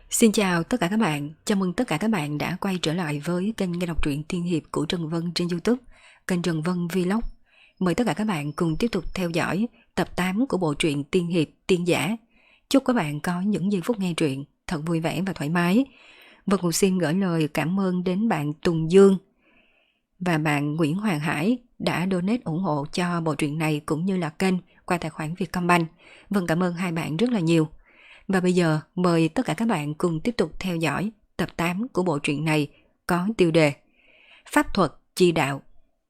Xin chào tất cả các bạn, chào mừng tất cả các bạn đã quay trở lại với kênh nghe đọc truyện tiên hiệp của Trần Vân trên YouTube, kênh Trần Vân Vlog. Mời tất cả các bạn cùng tiếp tục theo dõi tập 8 của bộ truyện tiên hiệp tiên giả. Chúc các bạn có những giây phút nghe truyện thật vui vẻ và thoải mái. Và cũng xin gửi lời cảm ơn đến bạn Tùng Dương và bạn Nguyễn Hoàng Hải đã donate ủng hộ cho bộ truyện này cũng như là kênh qua tài khoản Vietcombank. Vâng, cảm ơn hai bạn rất là nhiều. Và bây giờ mời tất cả các bạn cùng tiếp tục theo dõi tập 8 của bộ truyện này có tiêu đề Pháp thuật chi đạo.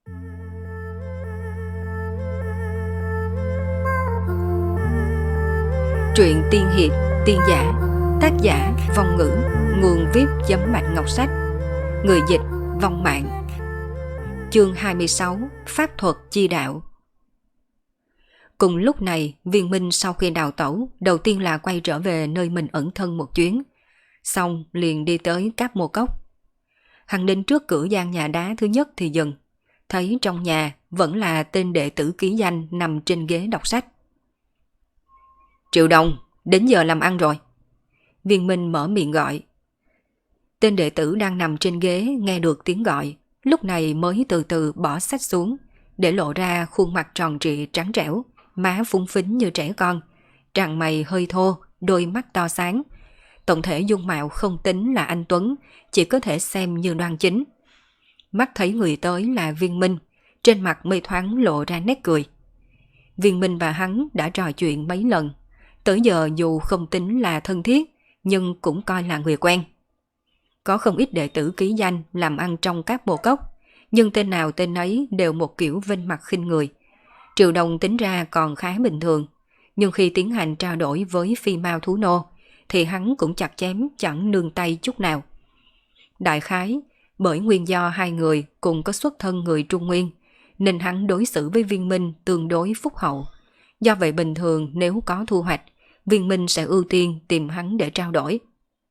Truyện tiên hiệp, tiên giả, tác giả Vong Ngữ, nguồn viết.mạch ngọc sách, người dịch Vong Mạng. Chương 26, Pháp thuật chi đạo. Cùng lúc này, Viên Minh sau khi đào tẩu, đầu tiên là quay trở về nơi mình ẩn thân một chuyến. Xong liền đi tới Cáp Mô Cốc. Hắn đến trước cửa gian nhà đá thứ nhất thì dừng. Thấy trong nhà vẫn là tên đệ tử ký danh nằm trên ghế đọc sách. Triệu Đồng, đến giờ làm ăn rồi. Viên Minh mở miệng gọi. Tên đệ tử đang nằm trên ghế nghe được tiếng gọi, lúc này mới từ từ bỏ sách xuống, để lộ ra khuôn mặt tròn trịa trắng trẻo, má phúng phính như trẻ con, tràn mày hơi thô, đôi mắt to sáng. Tổng thể dung mạo không tính là anh tuấn, chỉ có thể xem như đoan chính. Mắt thấy người tới là Viên Minh, trên mặt mây thoáng lộ ra nét cười. Viên Minh và hắn đã trò chuyện mấy lần, tới giờ dù không tính là thân thiết, nhưng cũng coi là người quen. Có không ít đệ tử ký danh làm ăn trong các mô cốc, nhưng tên nào tên ấy đều một kiểu vênh mặt khinh người. Triệu Đồng tính ra còn khá bình thường, nhưng khi tiến hành trao đổi với phi mao thú nô, thì hắn cũng chặt chém chẳng nương tay chút nào. Đại khái, bởi nguyên do hai người cùng có xuất thân người Trung Nguyên, nên hắn đối xử với Viên Minh tương đối phúc hậu. Do vậy bình thường nếu có thu hoạch, Viên Minh sẽ ưu tiên tìm hắn để trao đổi.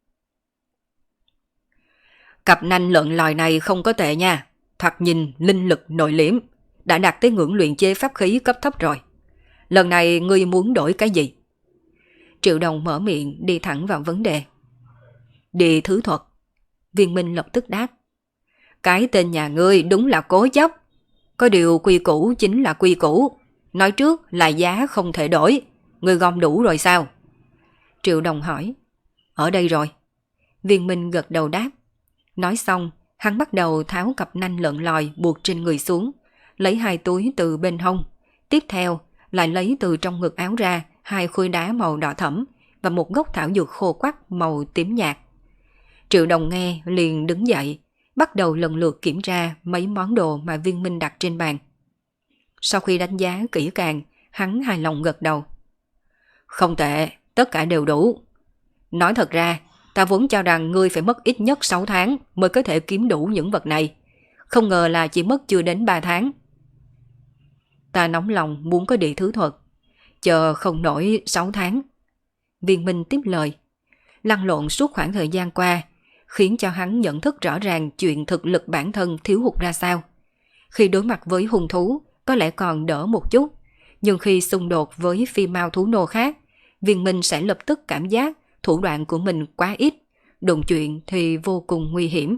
Cặp nanh lợn lòi này không có tệ nha, thoạt nhìn linh lực nội liễm, đã đạt tới ngưỡng luyện chế pháp khí cấp thấp rồi. Lần này ngươi muốn đổi cái gì? Triệu Đồng mở miệng đi thẳng vào vấn đề. Đi thứ thuật. Viên Minh lập tức đáp. Cái tên nhà ngươi đúng là cố chấp. Có điều quy củ chính là quy củ. Nói trước là giá không thể đổi. Ngươi gom đủ rồi sao? Triệu Đồng hỏi. Ở đây rồi. Viên Minh gật đầu đáp. Nói xong, hắn bắt đầu tháo cặp nanh lợn lòi buộc trên người xuống, lấy hai túi từ bên hông. Tiếp theo, lại lấy từ trong ngực áo ra hai khối đá màu đỏ thẫm và một gốc thảo dược khô quắc màu tím nhạt. Triệu Đồng nghe liền đứng dậy, bắt đầu lần lượt kiểm tra mấy món đồ mà Viên Minh đặt trên bàn. Sau khi đánh giá kỹ càng, hắn hài lòng gật đầu. Không tệ, tất cả đều đủ. Nói thật ra, ta vốn cho rằng ngươi phải mất ít nhất 6 tháng mới có thể kiếm đủ những vật này. Không ngờ là chỉ mất chưa đến 3 tháng. Ta nóng lòng muốn có địa thứ thuật, chờ không nổi 6 tháng. Viên Minh tiếp lời. Lăn lộn suốt khoảng thời gian qua, khiến cho hắn nhận thức rõ ràng chuyện thực lực bản thân thiếu hụt ra sao. Khi đối mặt với hung thú, có lẽ còn đỡ một chút, nhưng khi xung đột với phi mao thú nô khác, Viên Minh sẽ lập tức cảm giác thủ đoạn của mình quá ít, đụng chuyện thì vô cùng nguy hiểm.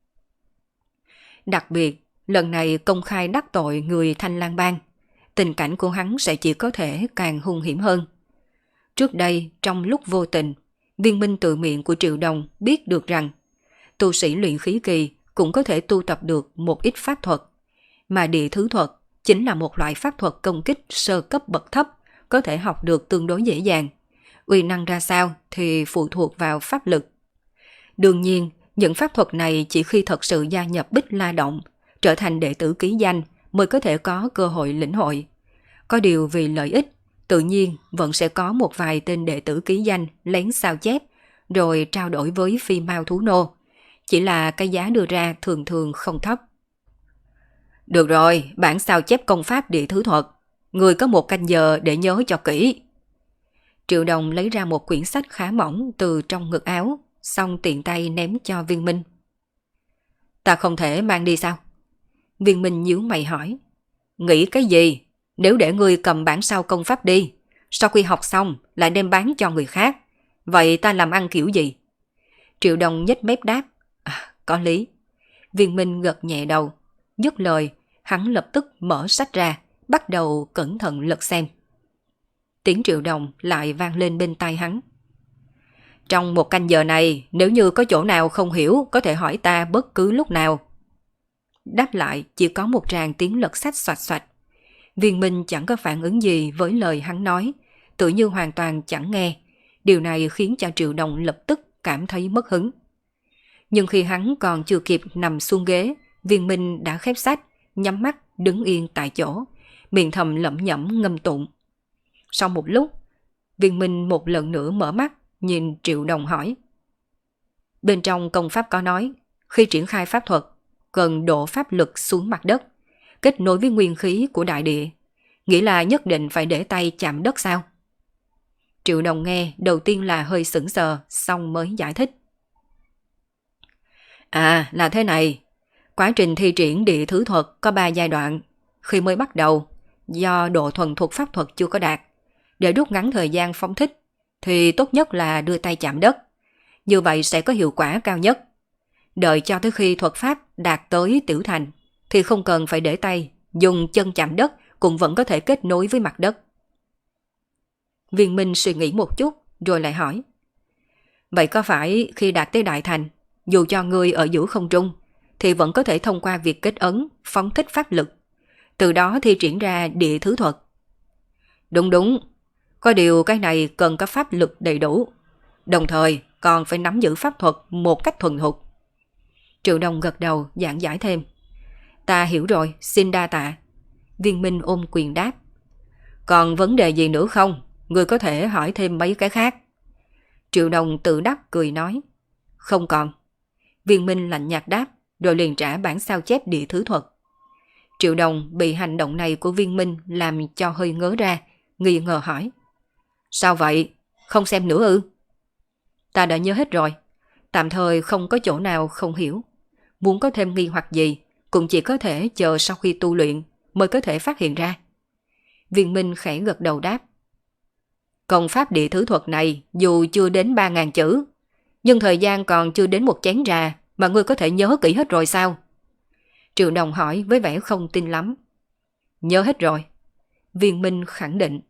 Đặc biệt, lần này công khai đắc tội người Thanh Lang Bang, tình cảnh của hắn sẽ chỉ có thể càng hung hiểm hơn. Trước đây, trong lúc vô tình, Viên Minh từ miệng của Triệu Đồng biết được rằng tu sĩ luyện khí kỳ cũng có thể tu tập được một ít pháp thuật, mà địa thứ thuật chính là một loại pháp thuật công kích sơ cấp bậc thấp, có thể học được tương đối dễ dàng. Uy năng ra sao thì phụ thuộc vào pháp lực. Đương nhiên, những pháp thuật này chỉ khi thật sự gia nhập Bích La Động, trở thành đệ tử ký danh mới có thể có cơ hội lĩnh hội. Có điều vì lợi ích, tự nhiên vẫn sẽ có một vài tên đệ tử ký danh lén sao chép, rồi trao đổi với phi mao thú nô. Chỉ là cái giá đưa ra thường thường không thấp. Được rồi, bản sao chép công pháp địa thứ thuật. Người có 1 canh giờ để nhớ cho kỹ. Triệu Đồng lấy ra một quyển sách khá mỏng từ trong ngực áo, xong tiện tay ném cho Viên Minh. Ta không thể mang đi sao? Viên Minh nhíu mày hỏi. Nghĩ cái gì? Nếu để ngươi cầm bản sao công pháp đi, sau khi học xong lại đem bán cho người khác, vậy ta làm ăn kiểu gì? Triệu Đồng nhếch mép đáp, có lý. Viên Minh gật nhẹ đầu. Dứt lời, hắn lập tức mở sách ra, bắt đầu cẩn thận lật xem. Tiếng Triệu Đồng lại vang lên bên tai hắn. Trong 1 canh giờ này, nếu như có chỗ nào không hiểu, có thể hỏi ta bất cứ lúc nào. Đáp lại chỉ có một tràng tiếng lật sách xoạch xoạch. Viên Minh chẳng có phản ứng gì với lời hắn nói, tự như hoàn toàn chẳng nghe. Điều này khiến cho Triệu Đồng lập tức cảm thấy mất hứng. Nhưng khi hắn còn chưa kịp nằm xuống ghế, Viên Minh đã khép sách, nhắm mắt đứng yên tại chỗ, miệng thầm lẩm nhẩm ngâm tụng. Sau một lúc, Viên Minh một lần nữa mở mắt, nhìn Triệu Đồng hỏi. Bên trong công pháp có nói, khi triển khai pháp thuật, cần đổ pháp lực xuống mặt đất, kết nối với nguyên khí của đại địa. Nghĩa là nhất định phải để tay chạm đất sao? Triệu Đồng nghe đầu tiên là hơi sững sờ, xong mới giải thích. Là thế này. Quá trình thi triển địa thứ thuật có 3 giai đoạn. Khi mới bắt đầu, do độ thuần thục pháp thuật chưa có đạt, để rút ngắn thời gian phóng thích, thì tốt nhất là đưa tay chạm đất. Như vậy sẽ có hiệu quả cao nhất. Đợi cho tới khi thuật pháp đạt tới tiểu thành, thì không cần phải để tay, dùng chân chạm đất cũng vẫn có thể kết nối với mặt đất. Viên Minh suy nghĩ một chút, rồi lại hỏi. Vậy có phải khi đạt tới đại thành, dù cho người ở giữa không trung, thì vẫn có thể thông qua việc kết ấn, phóng thích pháp lực, từ đó thi triển ra địa thứ thuật? Đúng. Có điều cái này cần có pháp lực đầy đủ, đồng thời còn phải nắm giữ pháp thuật một cách thuần thục. Triệu Đồng gật đầu giảng giải thêm. Ta hiểu rồi, xin đa tạ. Viên Minh ôm quyền đáp. Còn vấn đề gì nữa không? Người có thể hỏi thêm mấy cái khác. Triệu Đồng tự đắc cười nói. Không còn. Viên Minh lạnh nhạt đáp, rồi liền trả bản sao chép địa thứ thuật. Triệu Đồng bị hành động này của Viên Minh làm cho hơi ngớ ra, nghi ngờ hỏi. Sao vậy? Không xem nữa ư? Ta đã nhớ hết rồi. Tạm thời không có chỗ nào không hiểu. Muốn có thêm nghi hoặc gì, cũng chỉ có thể chờ sau khi tu luyện mới có thể phát hiện ra. Viên Minh khẽ gật đầu đáp. Công pháp địa thứ thuật này dù chưa đến 3.000 chữ, nhưng thời gian còn chưa đến một chén trà mà ngươi có thể nhớ kỹ hết rồi sao? Triệu Đồng hỏi với vẻ không tin lắm. Nhớ hết rồi. Viên Minh khẳng định.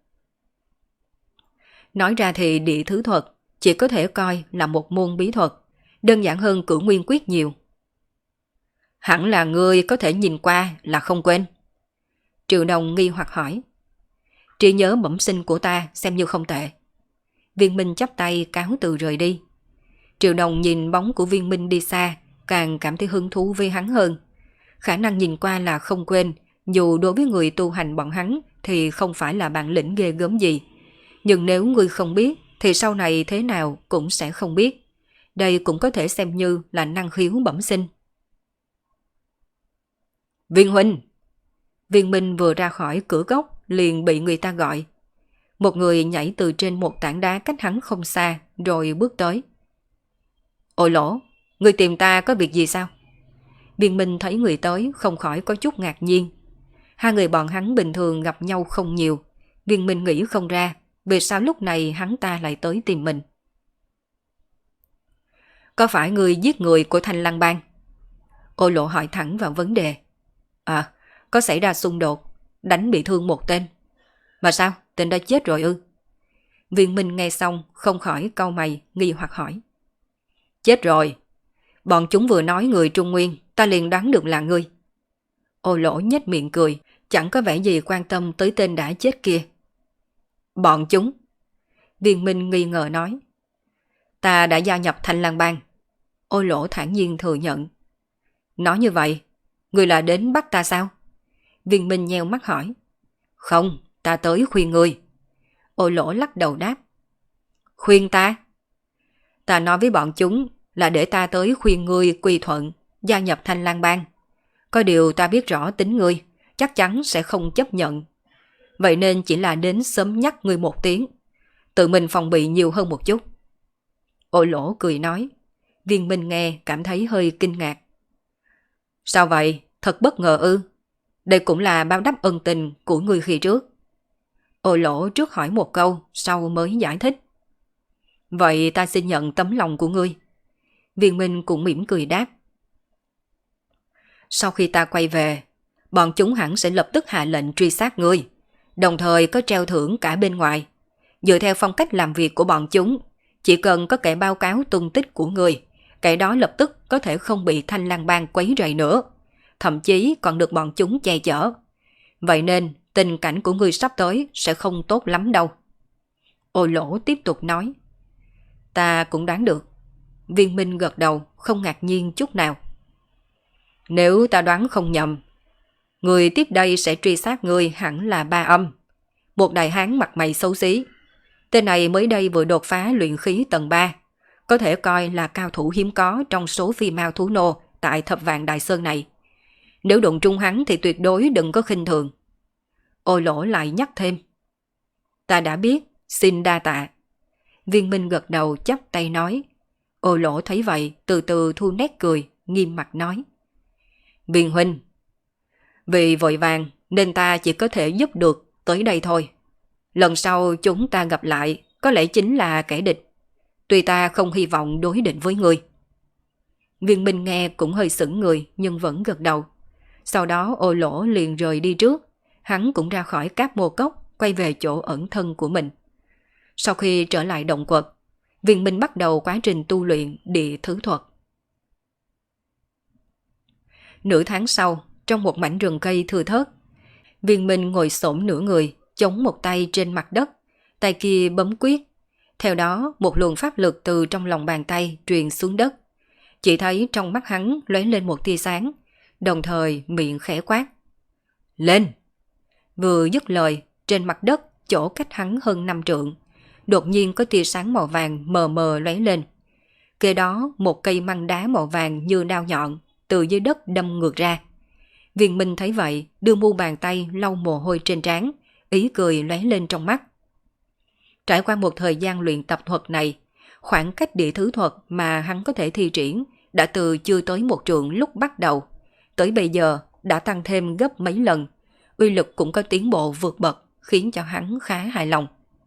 Nói ra thì địa thứ thuật chỉ có thể coi là một môn bí thuật, đơn giản hơn Cửu Nguyên Quyết nhiều. Hẳn là ngươi có thể nhìn qua là không quên. Triệu Đồng nghi hoặc hỏi. Trí nhớ bẩm sinh của ta xem như không tệ. Viên Minh chắp tay cáo từ rời đi. Triệu Đồng nhìn bóng của Viên Minh đi xa, càng cảm thấy hứng thú với hắn hơn. Khả năng nhìn qua là không quên, dù đối với người tu hành bọn hắn thì không phải là bản lĩnh ghê gớm gì. Nhưng nếu ngươi không biết, thì sau này thế nào cũng sẽ không biết. Đây cũng có thể xem như là năng khiếu bẩm sinh. Viên huynh! Viên Minh vừa ra khỏi cửa góc liền bị người ta gọi. Một người nhảy từ trên một tảng đá cách hắn không xa rồi bước tới. Ôi Lỗ, người tìm ta có việc gì sao? Viên Minh thấy người tới không khỏi có chút ngạc nhiên. Hai người bọn hắn bình thường gặp nhau không nhiều. Viên Minh nghĩ không ra vì sao lúc này hắn ta lại tới tìm mình. Có phải người giết người của Thanh Lăng Bang? Ôi Lộ hỏi thẳng vào vấn đề. Có xảy ra xung đột, đánh bị thương một tên. Mà sao, tên đã chết rồi ư? Viên Minh nghe xong không khỏi cau mày nghi hoặc hỏi. Chết rồi. Bọn chúng vừa nói người Trung Nguyên, ta liền đoán được là ngươi. Ô Lỗ nhếch miệng cười, chẳng có vẻ gì quan tâm tới tên đã chết kia. Bọn chúng? Viên Minh nghi ngờ nói. Ta đã gia nhập Thanh Lang Bang. Ô Lỗ thản nhiên thừa nhận. Nói như vậy, ngươi là đến bắt ta sao? Viên Minh nheo mắt hỏi. Không, ta tới khuyên ngươi. Ô Lỗ lắc đầu đáp. Khuyên ta? Ta nói với bọn chúng là để ta tới khuyên ngươi quy thuận, gia nhập Thanh Lang Bang. Có điều ta biết rõ tính ngươi, chắc chắn sẽ không chấp nhận. Vậy nên chỉ là đến sớm nhắc ngươi một tiếng, tự mình phòng bị nhiều hơn một chút. Ô Lỗ cười nói. Viên Minh nghe cảm thấy hơi kinh ngạc. Sao vậy? Thật bất ngờ ư? Đây cũng là báo đáp ân tình của ngươi khi trước. Ô Lỗ trước hỏi một câu, sau mới giải thích. Vậy ta xin nhận tấm lòng của ngươi. Viên Minh cũng mỉm cười đáp. Sau khi ta quay về, bọn chúng hẳn sẽ lập tức hạ lệnh truy sát ngươi, đồng thời có treo thưởng cả bên ngoài. Dựa theo phong cách làm việc của bọn chúng, chỉ cần có kẻ báo cáo tung tích của ngươi, kẻ đó lập tức có thể không bị Thanh Lang Bang quấy rầy nữa, thậm chí còn được bọn chúng che chở. Vậy nên tình cảnh của ngươi sắp tới sẽ không tốt lắm đâu. Ô Lỗ tiếp tục nói. Ta cũng đoán được. Viên Minh gật đầu, không ngạc nhiên chút nào. Nếu ta đoán không nhầm, người tiếp đây sẽ truy sát ngươi hẳn là Ba Âm, một đại hán mặt mày xấu xí. Tên này mới đây vừa đột phá luyện khí tầng 3, có thể coi là cao thủ hiếm có trong số phi mao thú nô tại Thập Vạn Đại Sơn này. Nếu đụng trung hắn thì tuyệt đối đừng có khinh thường. Ô Lỗ lại nhắc thêm. Ta đã biết, xin đa tạ. Viên Minh gật đầu chắp tay nói. Ô Lỗ thấy vậy, từ từ thu nét cười, nghiêm mặt nói. Viên huynh, vì vội vàng nên ta chỉ có thể giúp được tới đây thôi. Lần sau chúng ta gặp lại có lẽ chính là kẻ địch. Tuy ta không hy vọng đối địch với ngươi. Viên Minh nghe cũng hơi sững người nhưng vẫn gật đầu. Sau đó Ô Lỗ liền rời đi trước. Hắn cũng ra khỏi Cáp Mô Cốc, quay về chỗ ẩn thân của mình. Sau khi trở lại động quật, Viên Minh bắt đầu quá trình tu luyện địa thứ thuật. Nửa tháng sau, trong một mảnh rừng cây thưa thớt, Viên Minh ngồi xổm nửa người, chống một tay trên mặt đất, tay kia bấm quyết. Theo đó, một luồng pháp lực từ trong lòng bàn tay truyền xuống đất. Chỉ thấy trong mắt hắn lóe lên một tia sáng, đồng thời miệng khẽ quát. Lên! Vừa dứt lời, trên mặt đất, chỗ cách hắn hơn 5 trượng, đột nhiên có tia sáng màu vàng mờ mờ lóe lên. Kế đó, một cây măng đá màu vàng như đao nhọn từ dưới đất đâm ngược ra. Viên Minh thấy vậy, đưa mu bàn tay lau mồ hôi trên trán, ý cười lóe lên trong mắt. Trải qua một thời gian luyện tập thuật này, khoảng cách địa thứ thuật mà hắn có thể thi triển đã từ chưa tới 1 trượng lúc bắt đầu, tới bây giờ đã tăng thêm gấp mấy lần, uy lực cũng có tiến bộ vượt bậc, khiến cho hắn khá hài lòng.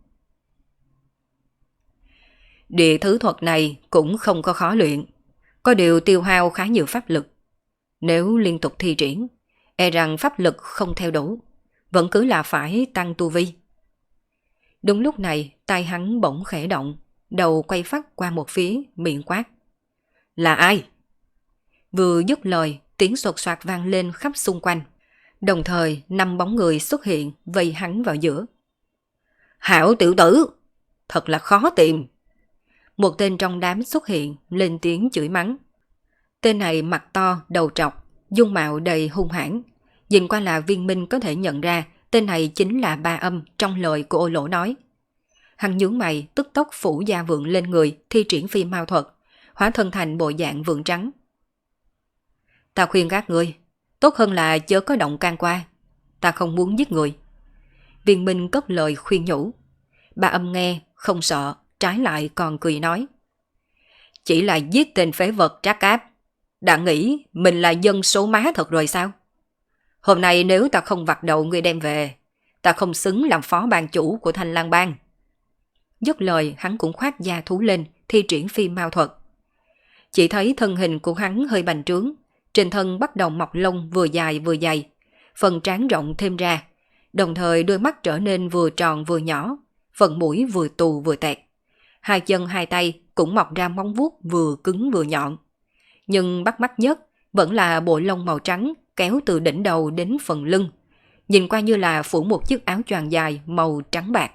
Địa thứ thuật này cũng không có khó luyện, có điều tiêu hao khá nhiều pháp lực. Nếu liên tục thi triển, e rằng pháp lực không theo đủ, vẫn cứ là phải tăng tu vi. Đúng lúc này, tai hắn bỗng khẽ động, đầu quay phắt qua một phía, miệng quát. Là ai? Vừa dứt lời, tiếng sột soạt vang lên khắp xung quanh. Đồng thời, 5 bóng người xuất hiện, vây hắn vào giữa. Hảo tiểu tử! Thật là khó tìm! Một tên trong đám xuất hiện, lên tiếng chửi mắng. Tên này mặt to, đầu trọc, dung mạo đầy hung hãn. Nhìn qua là Viên Minh có thể nhận ra tên này chính là Ba Âm trong lời của Ô Lỗ nói. Hắn nhướng mày, tức tốc phủ da vượng lên người, thi triển phi mao thuật, hóa thân thành bộ dạng vượng trắng. Ta khuyên các ngươi, tốt hơn là chớ có động can qua. Ta không muốn giết người. Viên Minh cất lời khuyên nhủ. Ba Âm nghe, không sợ, trái lại còn cười nói. Chỉ là giết tên phế vật Trác Áp. Đã nghĩ mình là dân số má thật rồi sao? Hôm nay nếu ta không vặt đầu ngươi đem về, ta không xứng làm phó ban chủ của Thanh Lang Bang. Dứt lời hắn cũng khoác da thú lên, thi triển phi mao thuật. Chỉ thấy thân hình của hắn hơi bành trướng, trên thân bắt đầu mọc lông vừa dài vừa dày, phần trán rộng thêm ra, đồng thời đôi mắt trở nên vừa tròn vừa nhỏ, phần mũi vừa tù vừa tẹt. Hai chân hai tay cũng mọc ra móng vuốt vừa cứng vừa nhọn. Nhưng bắt mắt nhất vẫn là bộ lông màu trắng kéo từ đỉnh đầu đến phần lưng, nhìn qua như là phủ một chiếc áo choàng dài màu trắng bạc.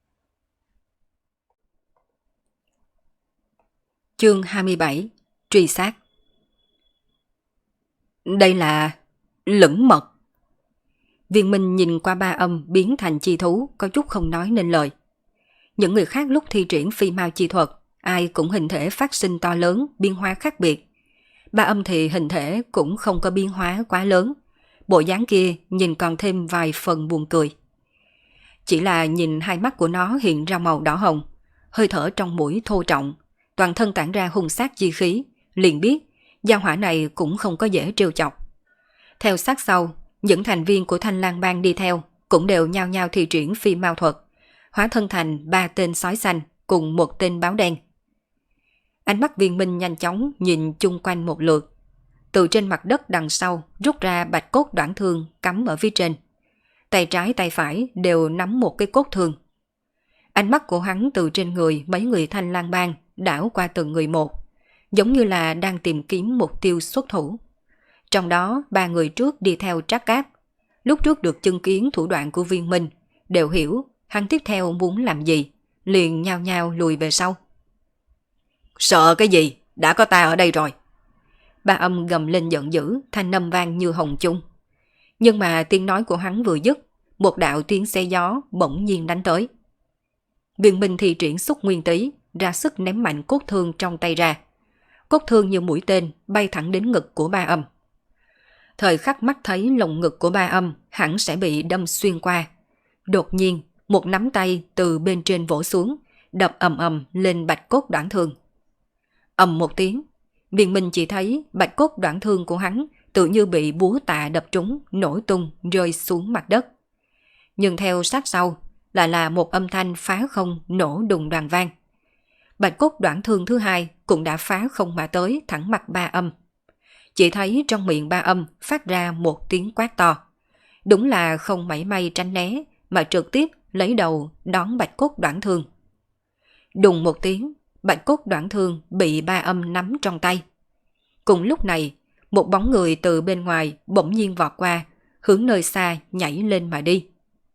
Chương 27. Truy sát. Đây là lửng mật. Viên Minh nhìn qua Ba Âm biến thành chi thú, có chút không nói nên lời. Những người khác lúc thi triển phi mao chi thuật, ai cũng hình thể phát sinh to lớn, biến hóa khác biệt. Ba Âm thì hình thể cũng không có biến hóa quá lớn, bộ dáng kia nhìn còn thêm vài phần buồn cười. Chỉ là nhìn hai mắt của nó hiện ra màu đỏ hồng, hơi thở trong mũi thô trọng, toàn thân tản ra hung sát chi khí, liền biết gia hỏa này cũng không có dễ trêu chọc. Theo sát sau, những thành viên của Thanh Lang Bang đi theo cũng đều nhao nhao thi triển phi mao thuật, hóa thân thành 3 tên sói xanh cùng 1 tên báo đen. Ánh mắt Viên Minh nhanh chóng nhìn chung quanh một lượt. Từ trên mặt đất đằng sau rút ra bạch cốt đoạn thương cắm ở phía trên. Tay trái tay phải đều nắm một cái cốt thương. Ánh mắt của hắn từ trên người mấy người Thanh Lang Bang đảo qua từng người một, giống như là đang tìm kiếm mục tiêu xuất thủ. Trong đó 3 người trước đi theo Trác Cáp, lúc trước được chứng kiến thủ đoạn của Viên Minh, đều hiểu hắn tiếp theo muốn làm gì, liền nhao nhao lùi về sau. Sợ cái gì, đã có ta ở đây rồi. Ba Âm gầm lên giận dữ, thanh âm vang như hồng chung. Nhưng mà tiếng nói của hắn vừa dứt, một đạo tiếng xe gió bỗng nhiên đánh tới. Viên Minh thi triển xúc nguyên tý, ra sức ném mạnh cốt thương trong tay ra. Cốt thương như mũi tên bay thẳng đến ngực của Ba Âm. Thời khắc mắt thấy lồng ngực của Ba Âm hẳn sẽ bị đâm xuyên qua. Đột nhiên, một nắm tay từ bên trên vỗ xuống, đập ầm ầm lên bạch cốt đoạn thương. Ầm một tiếng, Viên Minh chỉ thấy bạch cốt đoạn thương của hắn tự như bị búa tạ đập trúng, nổ tung rơi xuống mặt đất. Nhưng theo sát sau lại là một âm thanh phá không nổ đùng đoàng vang. Bạch cốt đoạn thương thứ hai cũng đã phá không mà tới thẳng mặt Ba Âm. Chỉ thấy trong miệng Ba Âm phát ra một tiếng quát to. Đúng là không mảy may tránh né mà trực tiếp lấy đầu đón bạch cốt đoạn thương. Đùng một tiếng, bạch cốt đoạn thương bị Ba Âm nắm trong tay. Cùng lúc này, một bóng người từ bên ngoài bỗng nhiên vọt qua, hướng nơi xa nhảy lên mà đi.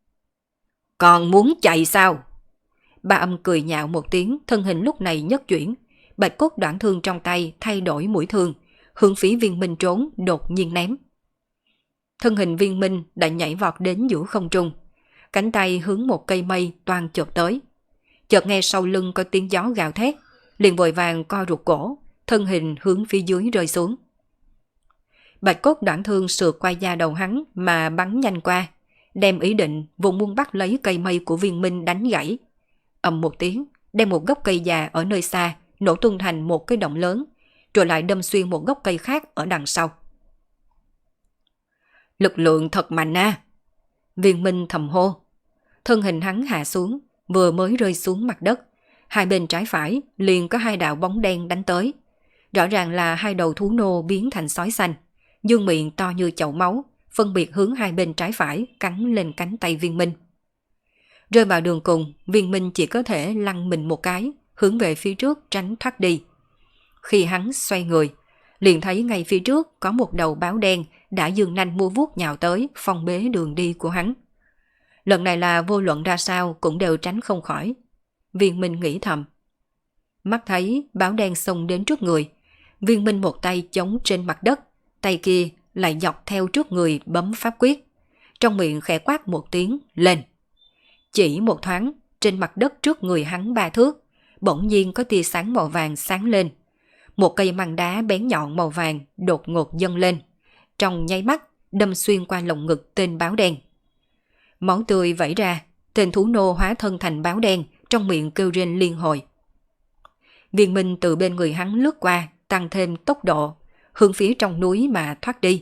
Còn muốn chạy sao? Ba Âm cười nhạo một tiếng, thân hình lúc này nhất chuyển, bạch cốt đoạn thương trong tay thay đổi mũi thương, hướng phía Viên Minh trốn đột nhiên ném. Thân hình Viên Minh đã nhảy vọt đến giữa không trung, cánh tay hướng một cây mây toan chộp tới. Chợt nghe sau lưng có tiếng gió gào thét, liền vội vàng co rụt cổ, thân hình hướng phía dưới rơi xuống. Bạch cốt đoạn thương sượt qua da đầu hắn mà bắn nhanh qua, đem ý định vùng muốn bắt lấy cây mây của Viên Minh đánh gãy. Ầm một tiếng, đem một gốc cây già ở nơi xa nổ tung thành một cái động lớn, rồi lại đâm xuyên một gốc cây khác ở đằng sau. Lực lượng thật mạnh a! Viên Minh thầm hô. Thân hình hắn hạ xuống, vừa mới rơi xuống mặt đất, hai bên trái phải liền có hai đạo bóng đen đánh tới. Rõ ràng là hai đầu thú nô biến thành sói xanh, dương miệng to như chậu máu, phân biệt hướng hai bên trái phải cắn lên cánh tay Viên Minh. Rơi vào đường cùng, Viên Minh chỉ có thể lăn mình một cái, hướng về phía trước tránh thoát đi. Khi hắn xoay người, liền thấy ngay phía trước có một đầu báo đen đã giương nanh mua vuốt nhào tới, phong bế đường đi của hắn. Lần này là vô luận ra sao cũng đều tránh không khỏi. Viên Minh nghĩ thầm. Mắt thấy báo đen xông đến trước người, Viên Minh một tay chống trên mặt đất, tay kia lại dọc theo trước người bấm pháp quyết. Trong miệng khẽ quát một tiếng, lên. Chỉ một thoáng, trên mặt đất trước người hắn 3 thước, bỗng nhiên có tia sáng màu vàng sáng lên. Một cây măng đá bén nhọn màu vàng đột ngột dâng lên, trong nháy mắt đâm xuyên qua lồng ngực tên báo đen. Máu tươi vẩy ra, tên thú nô hóa thân thành báo đen, trong miệng kêu rên liên hồi. Viên Minh từ bên người hắn lướt qua, tăng thêm tốc độ, hướng phía trong núi mà thoát đi.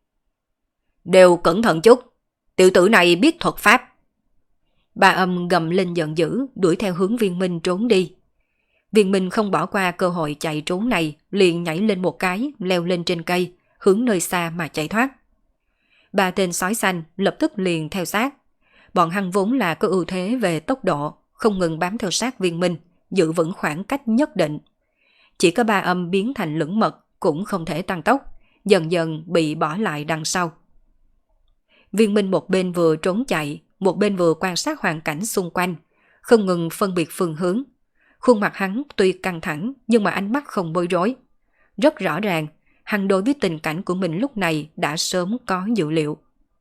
Đều cẩn thận chút, tiểu tử này biết thuật pháp. Ba Âm gầm lên giận dữ, đuổi theo hướng Viên Minh trốn đi. Viên Minh không bỏ qua cơ hội chạy trốn này, liền nhảy lên một cái, leo lên trên cây, hướng nơi xa mà chạy thoát. 3 tên sói xanh lập tức liền theo sát. Bọn hắn vốn là có ưu thế về tốc độ, không ngừng bám theo sát Viên Minh, giữ vững khoảng cách nhất định. Chỉ có Ba Âm biến thành lưỡng mật cũng không thể tăng tốc, dần dần bị bỏ lại đằng sau. Viên Minh một bên vừa trốn chạy, một bên vừa quan sát hoàn cảnh xung quanh, không ngừng phân biệt phương hướng. Khuôn mặt hắn tuy căng thẳng nhưng mà ánh mắt không bối rối. Rất rõ ràng, hắn đối với tình cảnh của mình lúc này đã sớm có dự liệu.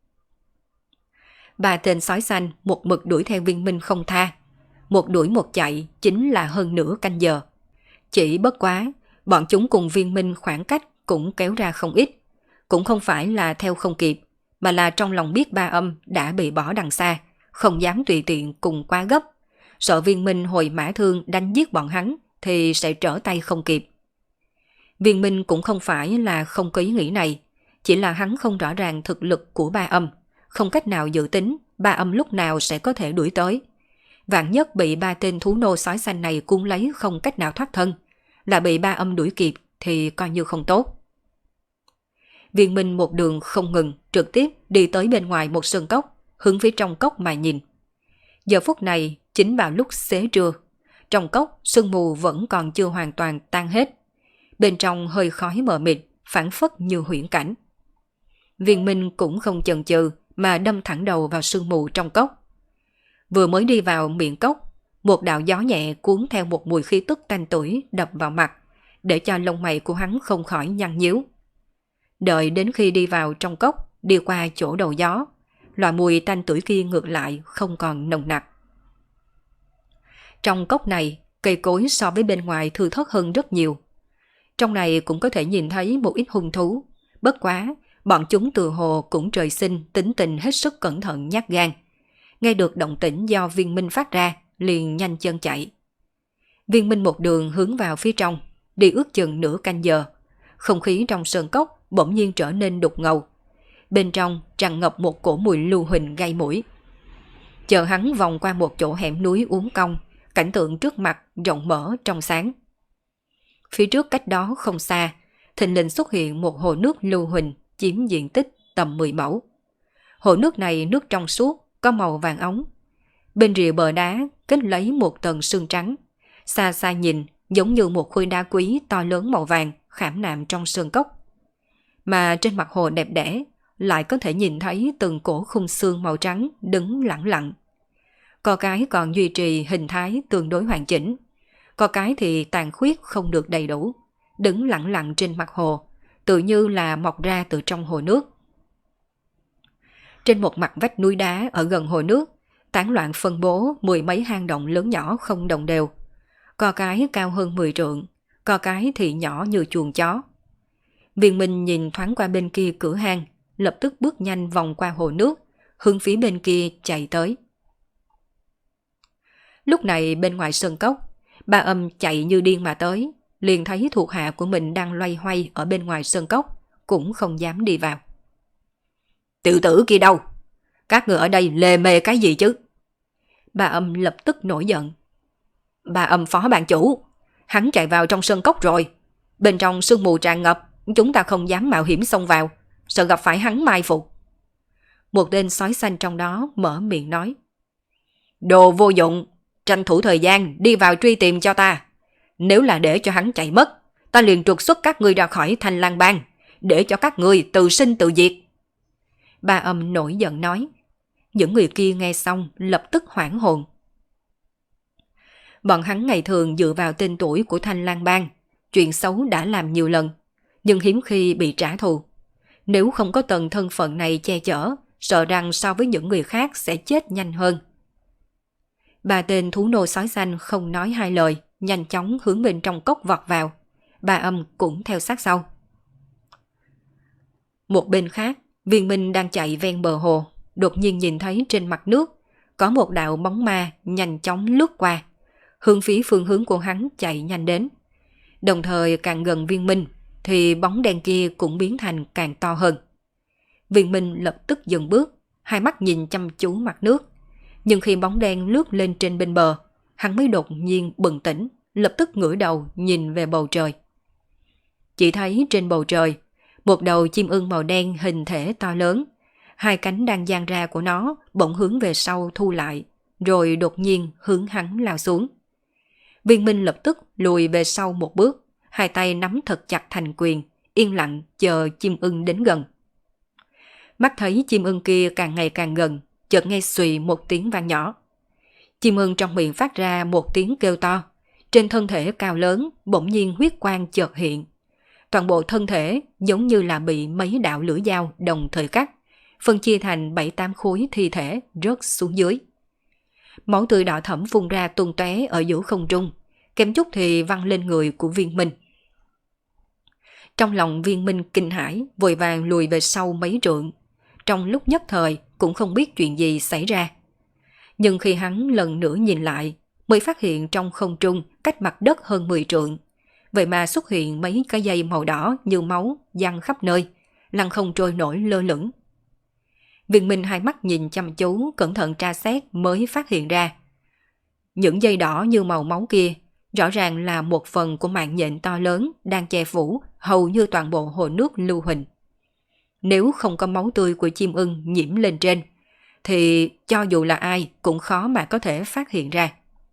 3 tên sói xanh một mực đuổi theo Viên Minh không tha. Một đuổi một chạy chính là hơn nửa canh giờ. Chỉ bất quá, bọn chúng cùng Viên Minh khoảng cách cũng kéo ra không ít. Cũng không phải là theo không kịp, mà là trong lòng biết Ba Âm đã bị bỏ đằng xa, không dám tùy tiện cùng quá gấp. Sợ Viên Minh hồi mã thương đánh giết bọn hắn thì sẽ trở tay không kịp. Viên Minh cũng không phải là không có ý nghĩ này, chỉ là hắn không rõ ràng thực lực của Ba Âm, không cách nào dự tính Ba Âm lúc nào sẽ có thể đuổi tới. Vạn nhất bị 3 tên thú nô sói xanh này cuốn lấy không cách nào thoát thân, lại bị Ba Âm đuổi kịp thì coi như không tốt. Viên Minh một đường không ngừng, trực tiếp đi tới bên ngoài một sân cốc, hướng phía trong cốc mà nhìn. Giờ phút này chính vào lúc xế trưa, trong cốc sương mù vẫn còn chưa hoàn toàn tan hết. Bên trong hơi khói mờ mịt, phảng phất như huyễn cảnh. Viên Minh cũng không chần chừ mà đâm thẳng đầu vào sương mù trong cốc. Vừa mới đi vào miệng cốc, một đạo gió nhẹ cuốn theo một mùi khí tức tanh tưởi đập vào mặt, để cho lông mày của hắn không khỏi nhăn nhíu. Đợi đến khi đi vào trong cốc, đi qua chỗ đầu gió, loại mùi tanh tưởi kia ngược lại không còn nồng nặc. Trong cốc này, cây cối so với bên ngoài thưa thớt hơn rất nhiều. Trong này cũng có thể nhìn thấy một ít hung thú, bất quá bọn chúng từ hồ cũng trời sinh tính tình hết sức cẩn thận nhát gan. Nghe được động tĩnh do Viên Minh phát ra, liền nhanh chân chạy. Viên Minh một đường hướng vào phía trong, đi ước chừng nửa canh giờ. Không khí trong sơn cốc bỗng nhiên trở nên đục ngầu. Bên trong tràn ngập một cổ mùi lưu huỳnh gây mũi. Chờ hắn vòng qua một chỗ hẻm núi uốn cong, cảnh tượng trước mặt rộng mở trong sáng. Phía trước cách đó không xa, thình lình xuất hiện một hồ nước lưu huỳnh chiếm diện tích tầm 10 mẫu. Hồ nước này nước trong suốt, có màu vàng óng. Bên rìa bờ đá kết lấy một tầng sương trắng. Xa xa nhìn giống như một khối đá quý to lớn màu vàng khảm nạm trong sương cốc. Mà trên mặt hồ đẹp đẽ lại có thể nhìn thấy từng cổ khung xương màu trắng đứng lẳng lặng. Có cái còn duy trì hình thái tương đối hoàn chỉnh, có cái thì tàn khuyết không được đầy đủ, đứng lẳng lặng trên mặt hồ, tự như là mọc ra từ trong hồ nước. Trên một mặt vách núi đá ở gần hồ nước, tán loạn phân bố 10 mấy hang động lớn nhỏ không đồng đều. Có cái cao hơn 10 trượng, có cái thì nhỏ như chuồng chó. Viên Minh nhìn thoáng qua bên kia cửa hang, lập tức bước nhanh vòng qua hồ nước, hướng phía bên kia chạy tới. Lúc này bên ngoài sân cốc, Ba Âm chạy như điên mà tới, liền thấy thuộc hạ của mình đang loay hoay ở bên ngoài sân cốc, cũng không dám đi vào. Tiểu tử kia đâu? Các người ở đây lề mề cái gì chứ? Ba Âm lập tức nổi giận. Ba Âm phó bạn chủ, hắn chạy vào trong sân cốc rồi. Bên trong sương mù tràn ngập, chúng ta không dám mạo hiểm xông vào, sợ gặp phải hắn mai phục. Một tên sói xanh trong đó mở miệng nói. Đồ vô dụng, tranh thủ thời gian đi vào truy tìm cho ta. Nếu là để cho hắn chạy mất, ta liền trục xuất các ngươi ra khỏi Thanh Lang Bang, để cho các ngươi tự sinh tự diệt. Ba Âm nổi giận nói. Những người kia nghe xong lập tức hoảng hồn. Bọn hắn ngày thường dựa vào tên tuổi của Thanh Lang Bang, chuyện xấu đã làm nhiều lần, nhưng hiếm khi bị trả thù. Nếu không có tầng thân phận này che chở, sợ rằng so với những người khác sẽ chết nhanh hơn. Ba tên thú nô sói xanh không nói hai lời, nhanh chóng hướng bên trong cốc vọt vào. Ba Âm cũng theo sát sau. Một bên khác, Viên Minh đang chạy ven bờ hồ, đột nhiên nhìn thấy trên mặt nước có một đạo bóng ma nhanh chóng lướt qua, hướng phía phương hướng của hắn chạy nhanh đến. Đồng thời càng gần Viên Minh thì bóng đen kia cũng biến thành càng to hơn. Viên Minh lập tức dừng bước, hai mắt nhìn chăm chú mặt nước. Nhưng khi bóng đen lướt lên trên bên bờ, hắn mới đột nhiên bừng tỉnh, lập tức ngửa đầu nhìn về bầu trời. Chỉ thấy trên bầu trời, một đầu chim ưng màu đen hình thể to lớn, hai cánh đang dang ra của nó bỗng hướng về sau thu lại, rồi đột nhiên hướng hắn lao xuống. Viên Minh lập tức lùi về sau một bước, hai tay nắm thật chặt thành quyền, yên lặng chờ chim ưng đến gần. Mắt thấy chim ưng kia càng ngày càng gần, chợt nghe xùy một tiếng vang nhỏ. Chim ưng trong miệng phát ra một tiếng kêu to, trên thân thể cao lớn bỗng nhiên huyết quang chợt hiện. Toàn bộ thân thể giống như là bị mấy đạo lưỡi dao đồng thời cắt, phân chia thành 7-8 khối thi thể rớt xuống dưới. Máu tươi đỏ thẫm phun ra tung tóe ở giữa không trung, kém chút thì văng lên người của Viên Minh. Trong lòng Viên Minh kinh hãi, vội vàng lùi về sau mấy trượng. Trong lúc nhất thời cũng không biết chuyện gì xảy ra. Nhưng khi hắn lần nữa nhìn lại, mới phát hiện trong không trung cách mặt đất hơn 10 trượng. Vậy mà xuất hiện mấy cái dây màu đỏ như máu giăng khắp nơi, lăn không trôi nổi lơ lửng. Viên Minh hai mắt nhìn chăm chú, cẩn thận tra xét mới phát hiện ra. Những dây đỏ như màu máu kia Rõ ràng là một phần của mạng nhện to lớn đang che phủ hầu như toàn bộ hồ nước Lưu Huỳnh. Nếu không có máu tươi của chim ưng nhiễm lên trên, thì cho dù là ai cũng khó mà có thể phát hiện ra.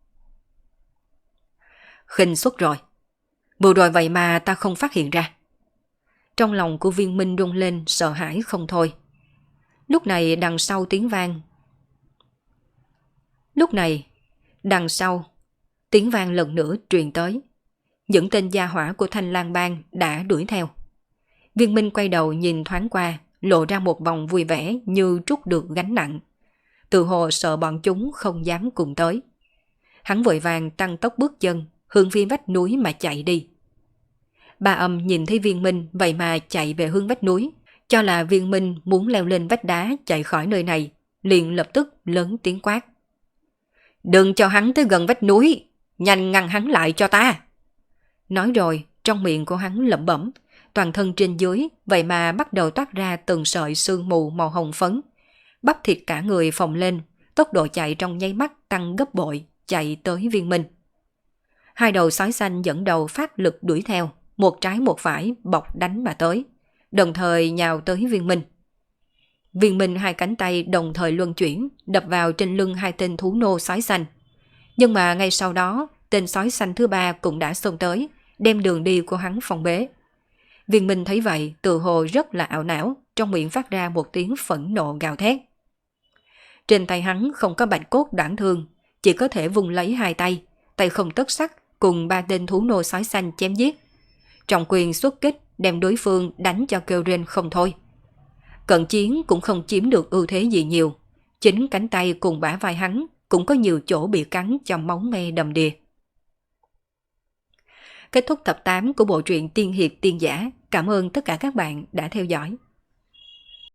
Khinh suất rồi. Vừa rồi vậy mà ta không phát hiện ra. Trong lòng của Viên Minh rung lên sợ hãi không thôi. Lúc này đằng sau tiếng vang lần nữa truyền tới. Những tên gia hỏa của Thanh Lang Bang đã đuổi theo. Viên Minh quay đầu nhìn thoáng qua, lộ ra một vòng vui vẻ như trút được gánh nặng. Tự hồ sợ bọn chúng không dám cùng tới. Hắn vội vàng tăng tốc bước chân, hướng phía vách núi mà chạy đi. Ba Âm nhìn thấy Viên Minh vậy mà chạy về hướng vách núi, cho là Viên Minh muốn leo lên vách đá chạy khỏi nơi này, liền lập tức lớn tiếng quát. Đừng cho hắn tới gần vách núi, nhanh ngăn hắn lại cho ta. Nói rồi, trong miệng của hắn lẩm bẩm, toàn thân trên dưới vậy mà bắt đầu toát ra từng sợi sương mù màu hồng phấn. Bắp thịt cả người phồng lên, tốc độ chạy trong nháy mắt tăng gấp bội, chạy tới Viên Minh. Hai đầu sói xanh dẫn đầu phát lực đuổi theo, một trái một phải bọc đánh mà tới, đồng thời nhào tới Viên Minh. Viên Minh hai cánh tay đồng thời luân chuyển, đập vào trên lưng hai tên thú nô sói xanh. Nhưng mà ngay sau đó, tên sói xanh thứ ba cũng đã xông tới, đem đường đi của hắn phong bế. Viên Minh thấy vậy, tự hồ rất là ảo não, trong miệng phát ra một tiếng phẫn nộ gào thét. Trên tay hắn không có bạch cốt đoạn thương, chỉ có thể vùng lấy hai tay, tay không tất sắc cùng ba tên thú nô sói xanh chém giết. Trọng quyền xuất kích đem đối phương đánh cho kêu rên không thôi. Cận chiến cũng không chiếm được ưu thế gì nhiều, chính cánh tay cùng bả vai hắn cũng có nhiều chỗ bị cắn cho máu me đầm đìa. Kết thúc tập 8 của bộ truyện Tiên Hiệp Tiên Giả. Cảm ơn tất cả các bạn đã theo dõi.